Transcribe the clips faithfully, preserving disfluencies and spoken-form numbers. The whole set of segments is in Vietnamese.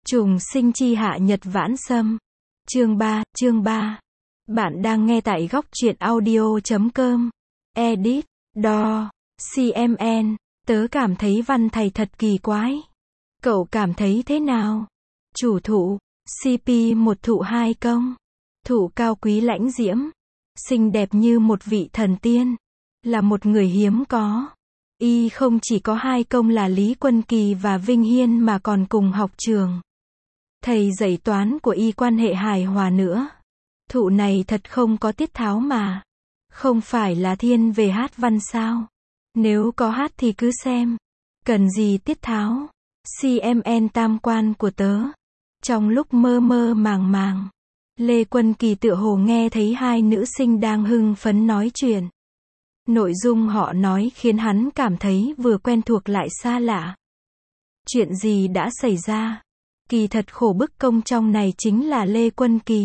Trùng sinh chi hạ nhật vãn sâm. Chương ba, chương ba. Bạn đang nghe tại góc truyện audio chấm com. Edit, đo, xê em en. Tớ cảm thấy văn thầy thật kỳ quái. Cậu cảm thấy thế nào? Chủ thụ, xê pê một thụ hai công. Thụ cao quý lãnh diễm, xinh đẹp như một vị thần tiên, là một người hiếm có. Y không chỉ có hai công là Lý Quân Kỳ và Vinh Hiên mà còn cùng học trường. Thầy dạy toán của Y quan hệ hài hòa nữa. Thụ này thật không có tiết tháo mà. Không phải là thiên về hát văn sao? Nếu có hát thì cứ xem. Cần gì tiết tháo? xê em en tam quan của tớ. Trong lúc mơ mơ màng màng, Lê Quân Kỳ tựa hồ nghe thấy hai nữ sinh đang hưng phấn nói chuyện. Nội dung họ nói khiến hắn cảm thấy vừa quen thuộc lại xa lạ. Chuyện gì đã xảy ra? Kỳ thật khổ bức công trong này chính là Lê Quân Kỳ.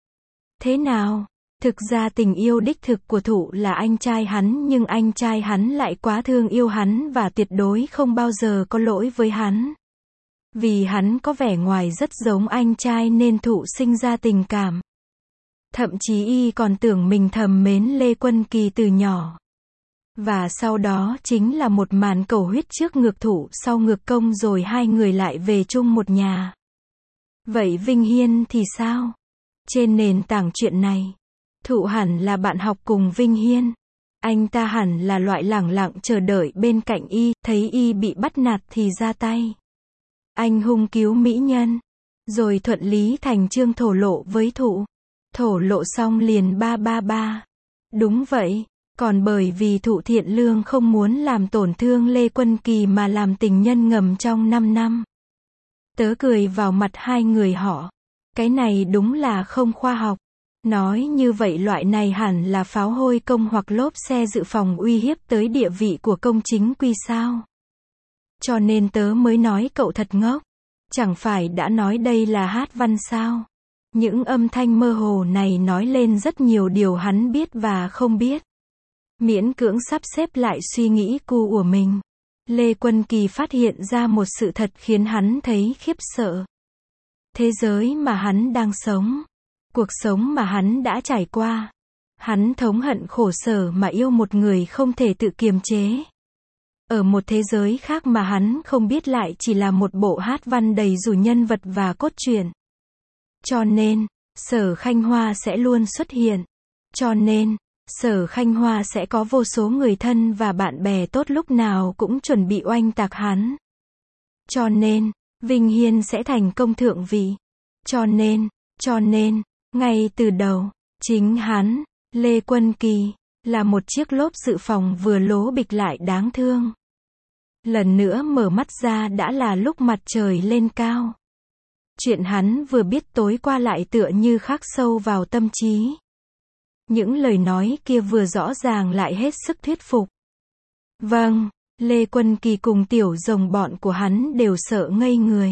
Thế nào? Thực ra tình yêu đích thực của thụ là anh trai hắn, nhưng anh trai hắn lại quá thương yêu hắn và tuyệt đối không bao giờ có lỗi với hắn. Vì hắn có vẻ ngoài rất giống anh trai nên thụ sinh ra tình cảm. Thậm chí Y còn tưởng mình thầm mến Lê Quân Kỳ từ nhỏ. Và sau đó chính là một màn cầu huyết trước ngược thụ sau ngược công rồi hai người lại về chung một nhà. Vậy Vinh Hiên thì sao? Trên nền tảng chuyện này, thụ hẳn là bạn học cùng Vinh Hiên. Anh ta hẳn là loại lẳng lặng chờ đợi bên cạnh Y, thấy Y bị bắt nạt thì ra tay. Anh hung cứu mỹ nhân, rồi thuận lý thành chương thổ lộ với thụ. Thổ lộ xong liền ba ba ba. Đúng vậy, còn bởi vì thụ thiện lương không muốn làm tổn thương Lê Quân Kỳ mà làm tình nhân ngầm trong năm năm. Tớ cười vào mặt hai người họ. Cái này đúng là không khoa học. Nói như vậy loại này hẳn là pháo hôi công hoặc lốp xe dự phòng uy hiếp tới địa vị của công chính quy sao. Cho nên tớ mới nói cậu thật ngốc. Chẳng phải đã nói đây là hát văn sao? Những âm thanh mơ hồ này nói lên rất nhiều điều hắn biết và không biết. Miễn cưỡng sắp xếp lại suy nghĩ cu của mình, Lê Quân Kỳ phát hiện ra một sự thật khiến hắn thấy khiếp sợ. Thế giới mà hắn đang sống, cuộc sống mà hắn đã trải qua, hắn thống hận khổ sở mà yêu một người không thể tự kiềm chế. Ở một thế giới khác mà hắn không biết lại chỉ là một bộ hát văn đầy rủi nhân vật và cốt truyện. Cho nên, Sở Khanh Hoa sẽ luôn xuất hiện. Cho nên, Sở Khanh Hoa sẽ có vô số người thân và bạn bè tốt lúc nào cũng chuẩn bị oanh tạc hắn. Cho nên, Vinh Hiên sẽ thành công thượng vị. Cho nên, cho nên, ngay từ đầu, chính hắn, Lê Quân Kỳ, là một chiếc lốp dự phòng vừa lố bịch lại đáng thương. Lần nữa mở mắt ra đã là lúc mặt trời lên cao. Chuyện hắn vừa biết tối qua lại tựa như khắc sâu vào tâm trí. Những lời nói kia vừa rõ ràng lại hết sức thuyết phục. Vâng, Lê Quân Kỳ cùng tiểu đồng bọn của hắn đều sợ ngây người.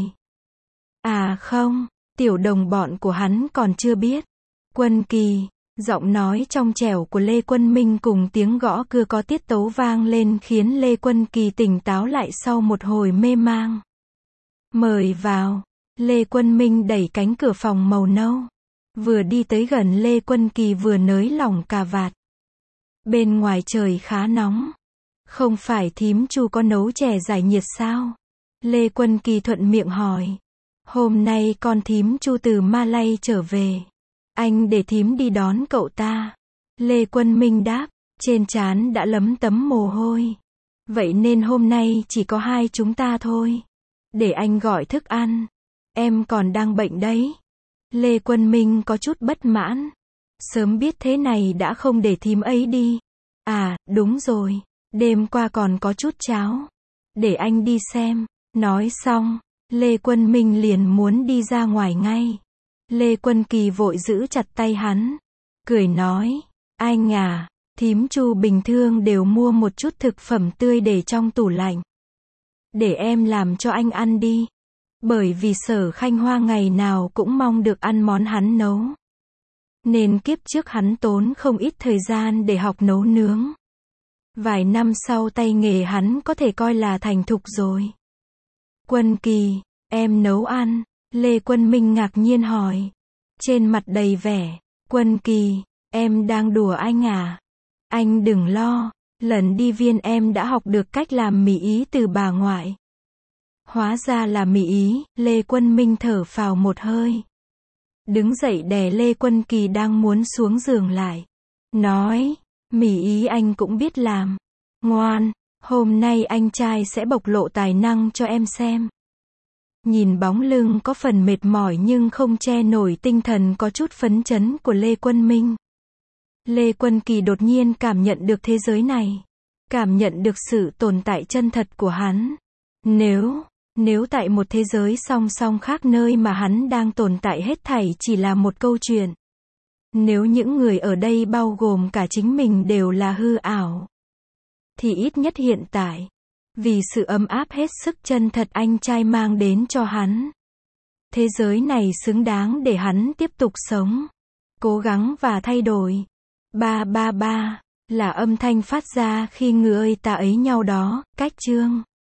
À không, tiểu đồng bọn của hắn còn chưa biết. Quân Kỳ, giọng nói trong trẻo của Lê Quân Minh cùng tiếng gõ cưa có tiết tấu vang lên khiến Lê Quân Kỳ tỉnh táo lại sau một hồi mê mang. Mời vào. Lê Quân Minh đẩy cánh cửa phòng màu nâu. Vừa đi tới gần Lê Quân Kỳ vừa nới lỏng cà vạt. Bên ngoài trời khá nóng. Không phải thím Chu có nấu chè giải nhiệt sao? Lê Quân Kỳ thuận miệng hỏi. Hôm nay con thím Chu từ Malay trở về. Anh để thím đi đón cậu ta. Lê Quân Minh đáp. Trên trán đã lấm tấm mồ hôi. Vậy nên hôm nay chỉ có hai chúng ta thôi. Để anh gọi thức ăn. Em còn đang bệnh đấy. Lê Quân Minh có chút bất mãn. Sớm biết thế này đã không để thím ấy đi. À, đúng rồi. Đêm qua còn có chút cháo. Để anh đi xem. Nói xong, Lê Quân Minh liền muốn đi ra ngoài ngay. Lê Quân Kỳ vội giữ chặt tay hắn. Cười nói. Anh à, thím Chu bình thường đều mua một chút thực phẩm tươi để trong tủ lạnh. Để em làm cho anh ăn đi. Bởi vì Sở Khanh Hoa ngày nào cũng mong được ăn món hắn nấu. Nên kiếp trước hắn tốn không ít thời gian để học nấu nướng. Vài năm sau tay nghề hắn có thể coi là thành thục rồi. Quân Kỳ, em nấu ăn. Lê Quân Minh ngạc nhiên hỏi. Trên mặt đầy vẻ. Quân Kỳ, em đang đùa anh à? Anh đừng lo, lần đi Viên em đã học được cách làm mì Ý từ bà ngoại. Hóa ra là mì Ý, Lê Quân Minh thở phào một hơi. Đứng dậy đè Lê Quân Kỳ đang muốn xuống giường lại. Nói, mì Ý anh cũng biết làm. Ngoan, hôm nay anh trai sẽ bộc lộ tài năng cho em xem. Nhìn bóng lưng có phần mệt mỏi nhưng không che nổi tinh thần có chút phấn chấn của Lê Quân Minh. Lê Quân Kỳ đột nhiên cảm nhận được thế giới này. Cảm nhận được sự tồn tại chân thật của hắn. Nếu, nếu tại một thế giới song song khác nơi mà hắn đang tồn tại hết thảy chỉ là một câu chuyện. Nếu những người ở đây bao gồm cả chính mình đều là hư ảo. Thì ít nhất hiện tại. Vì sự ấm áp hết sức chân thật anh trai mang đến cho hắn. Thế giới này xứng đáng để hắn tiếp tục sống. Cố gắng và thay đổi. Ba ba ba, là âm thanh phát ra khi người ta ấy nhau đó, cách chương.